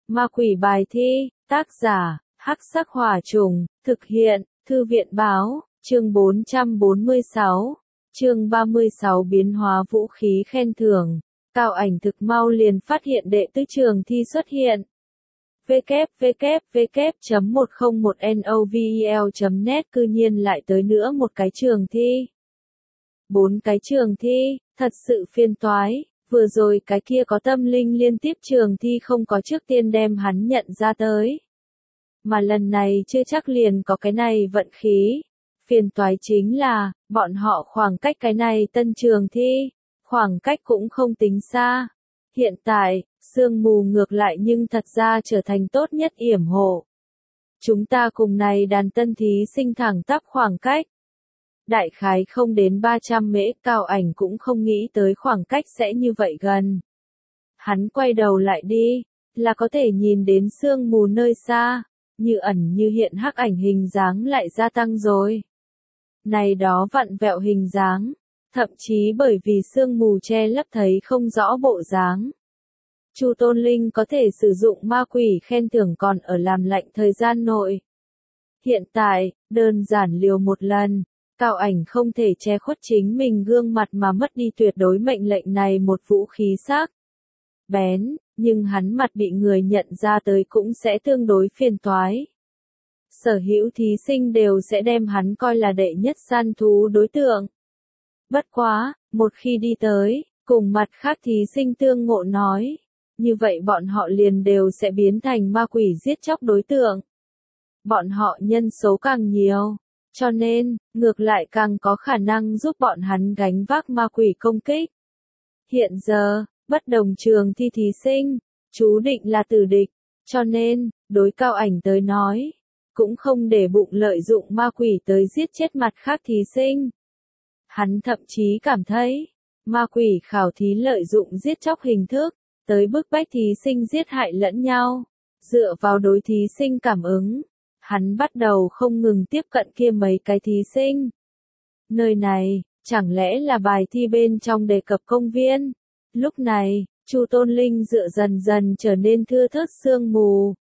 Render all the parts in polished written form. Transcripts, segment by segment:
Ma quỷ bài thi, tác giả, Hắc Sắc Hỏa Trùng, thực hiện, Thư viện báo, chương 446, chương 36 biến hóa vũ khí khen thưởng. Cao Ảnh thực mau liền phát hiện đệ tứ trường thi xuất hiện. www.101novel.net cư nhiên lại tới nữa một cái trường thi. 4 cái trường thi, thật sự phiền toái. Vừa rồi cái kia có tâm linh liên tiếp trường thi không có trước tiên đem hắn nhận ra tới. Mà lần này chưa chắc liền có cái này vận khí. Phiền toái chính là, bọn họ khoảng cách cái này tân trường thi, khoảng cách cũng không tính xa. Hiện tại, sương mù ngược lại nhưng thật ra trở thành tốt nhất yểm hộ. Chúng ta cùng này đàn tân thí sinh thẳng tắp khoảng cách. Đại khái không đến 300 mễ, Cao Ảnh cũng không nghĩ tới khoảng cách sẽ như vậy gần. Hắn quay đầu lại đi, là có thể nhìn đến sương mù nơi xa, như ẩn như hiện hắc ảnh hình dáng lại gia tăng rồi. Này đó vặn vẹo hình dáng, thậm chí bởi vì sương mù che lấp thấy không rõ bộ dáng. Chu Tôn Linh có thể sử dụng ma quỷ khen thưởng còn ở làm lạnh thời gian nội. Hiện tại, đơn giản liều một lần. Cao Ảnh không thể che khuất chính mình gương mặt mà mất đi tuyệt đối mệnh lệnh này một vũ khí sắc bén, nhưng hắn mặt bị người nhận ra tới cũng sẽ tương đối phiền toái. Sở hữu thí sinh đều sẽ đem hắn coi là đệ nhất săn thú đối tượng. Bất quá, một khi đi tới, cùng mặt khác thí sinh tương ngộ nói, như vậy bọn họ liền đều sẽ biến thành ma quỷ giết chóc đối tượng. Bọn họ nhân số càng nhiều. Cho nên, ngược lại càng có khả năng giúp bọn hắn gánh vác ma quỷ công kích. Hiện giờ, bất đồng trường thi thí sinh, chú định là tử địch, cho nên, đối Cao Ảnh tới nói, cũng không để bụng lợi dụng ma quỷ tới giết chết mặt khác thí sinh. Hắn thậm chí cảm thấy, ma quỷ khảo thí lợi dụng giết chóc hình thức, tới bức bách thí sinh giết hại lẫn nhau, dựa vào đối thí sinh cảm ứng. Hắn bắt đầu không ngừng tiếp cận kia mấy cái thí sinh. Nơi này, chẳng lẽ là bài thi bên trong đề cập công viên? Lúc này, Chu Tôn Linh dựa dần dần trở nên thưa thớt sương mù.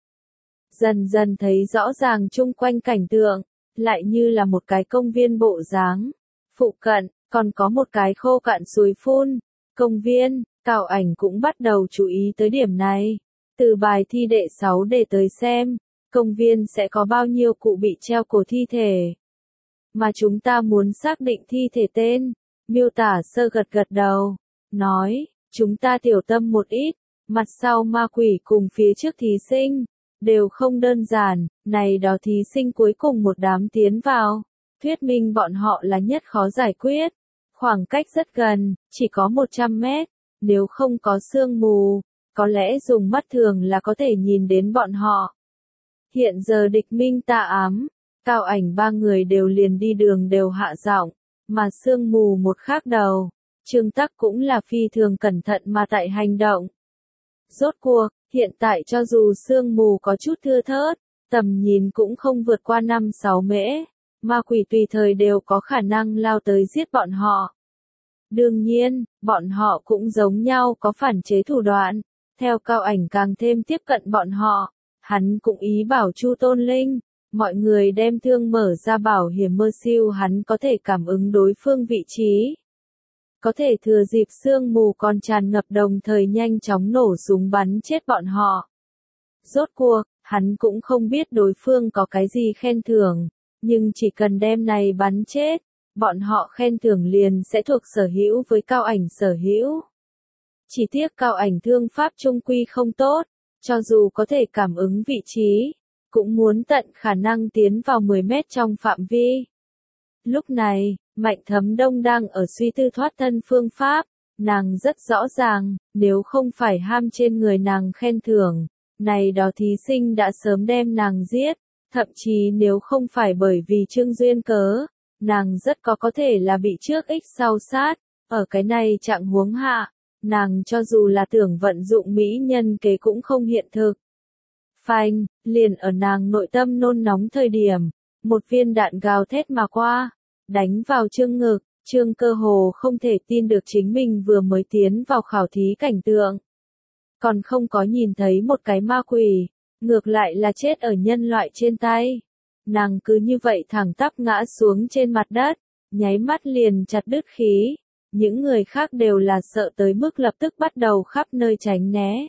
Dần dần thấy rõ ràng chung quanh cảnh tượng, lại như là một cái công viên bộ dáng. Phụ cận, còn có một cái khô cạn suối phun. Công viên, Cao Ảnh cũng bắt đầu chú ý tới điểm này. Từ bài thi đệ 6 để tới xem. Công viên sẽ có bao nhiêu cụ bị treo cổ thi thể. Mà chúng ta muốn xác định thi thể tên. Miêu tả sơ gật gật đầu. Nói, chúng ta tiểu tâm một ít. Mặt sau ma quỷ cùng phía trước thí sinh. Đều không đơn giản. Này đó thí sinh cuối cùng một đám tiến vào. Thuyết minh bọn họ là nhất khó giải quyết. Khoảng cách rất gần, chỉ có 100 mét. Nếu không có sương mù, có lẽ dùng mắt thường là có thể nhìn đến bọn họ. Hiện giờ địch minh tà ám, Cao Ảnh ba người đều liền đi đường đều hạ giọng, mà sương mù một khác đầu. Trương Tắc cũng là phi thường cẩn thận mà tại hành động. Rốt cuộc, hiện tại cho dù sương mù có chút thưa thớt, tầm nhìn cũng không vượt qua 5-6 mễ, ma quỷ tùy thời đều có khả năng lao tới giết bọn họ. Đương nhiên, bọn họ cũng giống nhau có phản chế thủ đoạn, theo Cao Ảnh càng thêm tiếp cận bọn họ. Hắn cũng ý bảo Chu Tôn Linh, mọi người đem thương mở ra bảo hiểm mơ siêu hắn có thể cảm ứng đối phương vị trí. Có thể thừa dịp sương mù còn tràn ngập đồng thời nhanh chóng nổ súng bắn chết bọn họ. Rốt cuộc, hắn cũng không biết đối phương có cái gì khen thưởng, nhưng chỉ cần đem này bắn chết, bọn họ khen thưởng liền sẽ thuộc sở hữu với Cao Ảnh sở hữu. Chỉ tiếc Cao Ảnh thương pháp trung quy không tốt. Cho dù có thể cảm ứng vị trí, cũng muốn tận khả năng tiến vào 10 mét trong phạm vi. Lúc này, Mạnh Thấm Đông đang ở suy tư thoát thân phương pháp, nàng rất rõ ràng, nếu không phải ham trên người nàng khen thưởng, này đó thí sinh đã sớm đem nàng giết, thậm chí nếu không phải bởi vì Trương Duyên cớ, nàng rất có thể là bị trước ích sau sát, ở cái này trạng huống hạ. Nàng cho dù là tưởng vận dụng mỹ nhân kế cũng không hiện thực. Phanh, liền ở nàng nội tâm nôn nóng thời điểm, một viên đạn gào thét mà qua, đánh vào Trương ngực, Trương cơ hồ không thể tin được chính mình vừa mới tiến vào khảo thí cảnh tượng. còn không có nhìn thấy một cái ma quỷ, ngược lại là chết ở nhân loại trên tay. Nàng cứ như vậy thẳng tắp ngã xuống trên mặt đất, nháy mắt liền chặt đứt khí. Những người khác đều là sợ tới mức lập tức bắt đầu khắp nơi tránh né.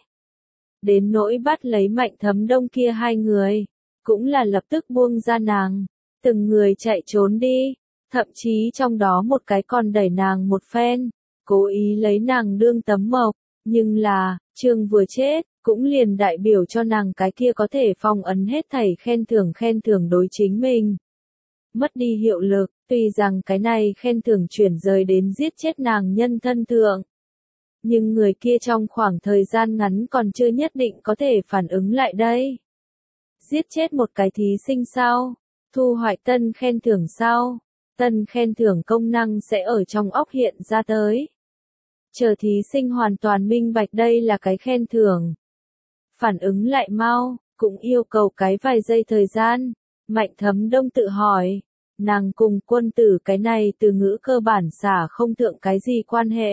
Đến nỗi bắt lấy Mạnh Thấm Đông kia hai người, cũng là lập tức buông ra nàng, từng người chạy trốn đi, thậm chí trong đó một cái còn đẩy nàng một phen, cố ý lấy nàng đương tấm mộc, nhưng là, Trương vừa chết, cũng liền đại biểu cho nàng cái kia có thể phong ấn hết thảy khen thưởng đối chính mình. Mất đi hiệu lực, tuy rằng cái này khen thưởng chuyển rời đến giết chết nàng nhân thân thượng. Nhưng người kia trong khoảng thời gian ngắn còn chưa nhất định có thể phản ứng lại đây. Giết chết một cái thí sinh sau, thu hoạch tân khen thưởng sau, tân khen thưởng công năng sẽ ở trong óc hiện ra tới. Chờ thí sinh hoàn toàn minh bạch đây là cái khen thưởng. Phản ứng lại mau, cũng yêu cầu cái vài giây thời gian. Mạnh Thấm Đông tự hỏi, nàng cùng quân tử cái này từ ngữ cơ bản xả không thượng cái gì quan hệ.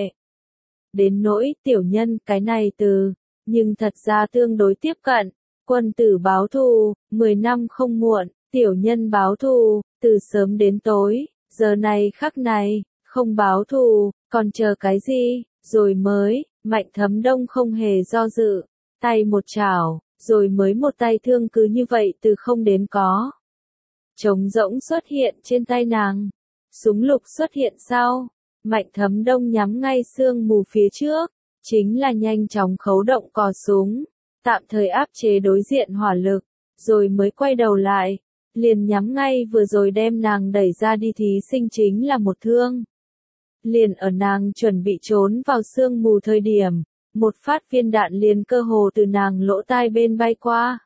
Đến nỗi tiểu nhân cái này từ, nhưng thật ra tương đối tiếp cận. Quân tử báo thù, 10 năm không muộn, tiểu nhân báo thù, từ sớm đến tối, giờ này khắc này, không báo thù, còn chờ cái gì, rồi mới, Mạnh Thấm Đông không hề do dự, tay một chảo, rồi mới một tay thương cứ như vậy từ không đến có. Trống rỗng xuất hiện trên tay nàng, súng lục xuất hiện sau, Mạnh Thấm Đông nhắm ngay sương mù phía trước, chính là nhanh chóng khấu động cò súng, tạm thời áp chế đối diện hỏa lực, rồi mới quay đầu lại, liền nhắm ngay vừa rồi đem nàng đẩy ra đi thí sinh chính là một thương. Liền ở nàng chuẩn bị trốn vào sương mù thời điểm, một phát viên đạn liền cơ hồ từ nàng lỗ tai bên bay qua.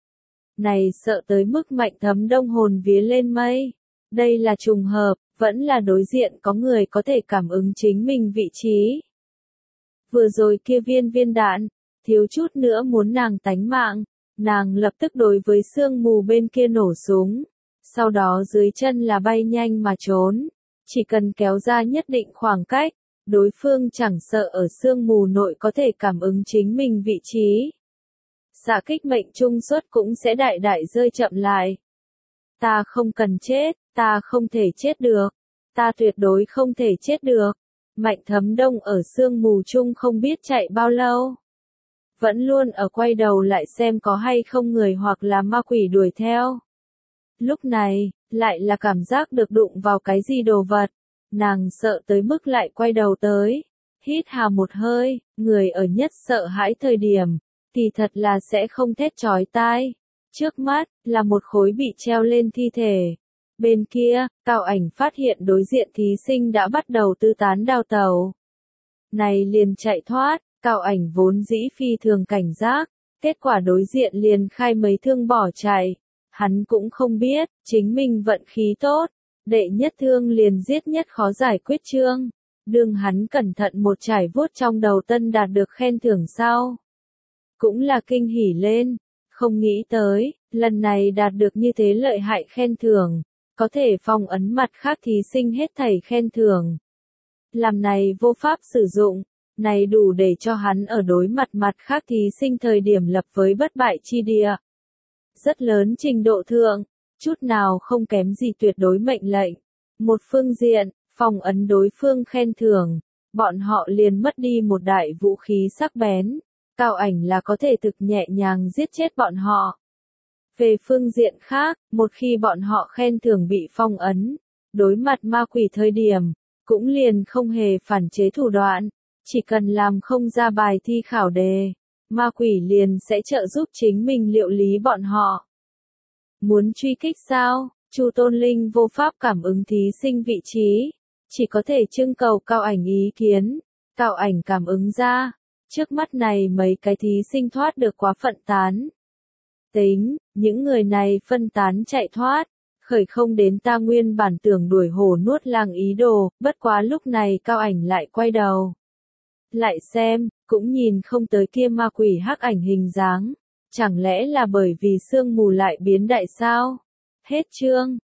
Này sợ tới mức Mạnh Thấm Đông hồn vía lên mây. Đây là trùng hợp, vẫn là đối diện có người có thể cảm ứng chính mình vị trí. Vừa rồi kia viên đạn, thiếu chút nữa muốn nàng tánh mạng, nàng lập tức đối với sương mù bên kia nổ súng, sau đó dưới chân là bay nhanh mà trốn, chỉ cần kéo ra nhất định khoảng cách, đối phương chẳng sợ ở sương mù nội có thể cảm ứng chính mình vị trí. Xạ kích mệnh trung suất cũng sẽ đại đại rơi chậm lại. Ta không cần chết, ta không thể chết được, ta tuyệt đối không thể chết được. Mạnh Thấm Đông ở sương mù chung không biết chạy bao lâu. Vẫn luôn ở quay đầu lại xem có hay không người hoặc là ma quỷ đuổi theo. Lúc này, lại là cảm giác được đụng vào cái gì đồ vật. Nàng sợ tới mức lại quay đầu tới. Hít hà một hơi, người ở nhất sợ hãi thời điểm, thì thật là sẽ không thét chói tai. Trước mắt, là một khối bị treo lên thi thể. Bên kia, Cao Ảnh phát hiện đối diện thí sinh đã bắt đầu tư tán đào tẩu. Này liền chạy thoát, Cao Ảnh vốn dĩ phi thường cảnh giác, kết quả đối diện liền khai mấy thương bỏ chạy. Hắn cũng không biết, chính mình vận khí tốt, đệ nhất thương liền giết nhất khó giải quyết chương. Đương hắn cẩn thận một trải vuốt trong đầu tân đạt được khen thưởng sau. Cũng là kinh hỉ lên, không nghĩ tới, lần này đạt được như thế lợi hại khen thưởng, có thể phong ấn mặt khác thí sinh hết thảy khen thưởng. Làm này vô pháp sử dụng, này đủ để cho hắn ở đối mặt khác thí sinh thời điểm lập với bất bại chi địa. Rất lớn trình độ thượng, chút nào không kém gì tuyệt đối mệnh lệnh. Một phương diện, phong ấn đối phương khen thưởng, bọn họ liền mất đi một đại vũ khí sắc bén. Cao Ảnh là có thể thực nhẹ nhàng giết chết bọn họ. Về phương diện khác, một khi bọn họ khen thưởng bị phong ấn, đối mặt ma quỷ thời điểm, cũng liền không hề phản chế thủ đoạn, chỉ cần làm không ra bài thi khảo đề, ma quỷ liền sẽ trợ giúp chính mình liệu lý bọn họ. Muốn truy kích sao? Chu Tôn Linh vô pháp cảm ứng thí sinh vị trí, chỉ có thể trưng cầu Cao Ảnh ý kiến. Cao Ảnh cảm ứng ra, trước mắt này mấy cái thí sinh thoát được quá phận tán. Tính, những người này phân tán chạy thoát, khởi không đến ta nguyên bản tưởng đuổi hổ nuốt lang ý đồ, bất quá lúc này Cao Ảnh lại quay đầu. Lại xem, cũng nhìn không tới kia ma quỷ hắc ảnh hình dáng, chẳng lẽ là bởi vì sương mù lại biến đại sao? Hết chương.